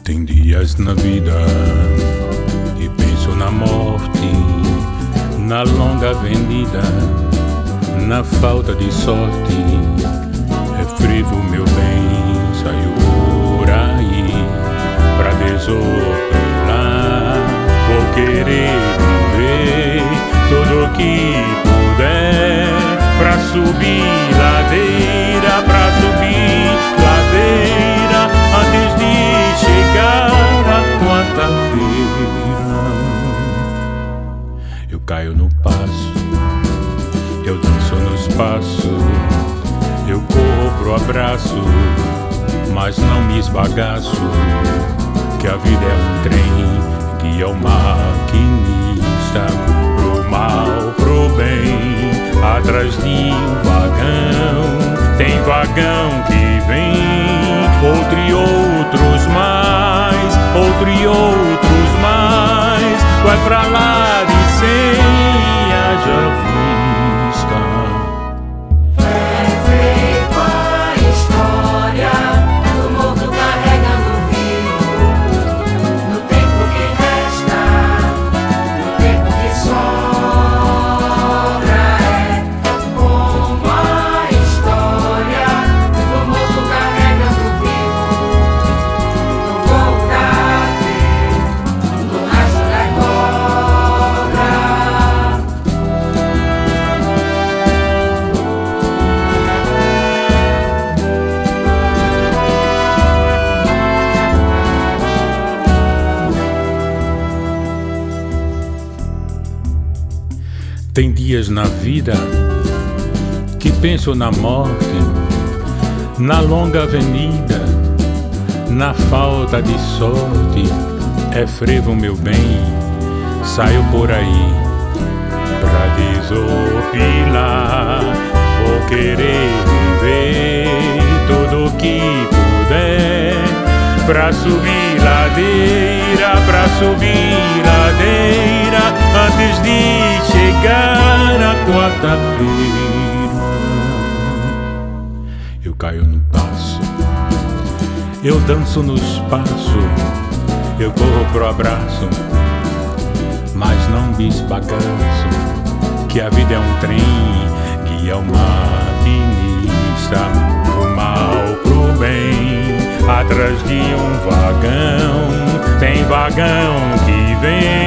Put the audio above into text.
Tem dias na vida que penso na morte, na longa avenida, na falta de sorte. Refrivo meu bem, saio por aí pra desopilar. Vou querer viver tudo que puder pra subir ladeira, pra subir ladeira, antes de chegar a quarta-feira. Eu caio no passo, eu danço no espaço, eu corro pro abraço, mas não me esbagaço, que a vida é um trem que é o maquinista, pro mal, pro bem, atrás de um vagão. Tem vagão que vem, outro e outros mais, outro e outros mais, vai pra lá de sem haja vista. Tem dias na vida que penso na morte, na longa avenida, na falta de sorte. É frevo meu bem, saio por aí pra desopilar. Vou querer viver tudo que puder pra subir ladeira, pra subir ladeira, antes de chegar a quarta-feira. Eu caio no passo, eu danço no espaço, eu corro pro abraço, mas não me esbagaço, que a vida é um trem que é o maquinista, pro mal, pro bem, atrás de um vagão. Tem vagão que vem,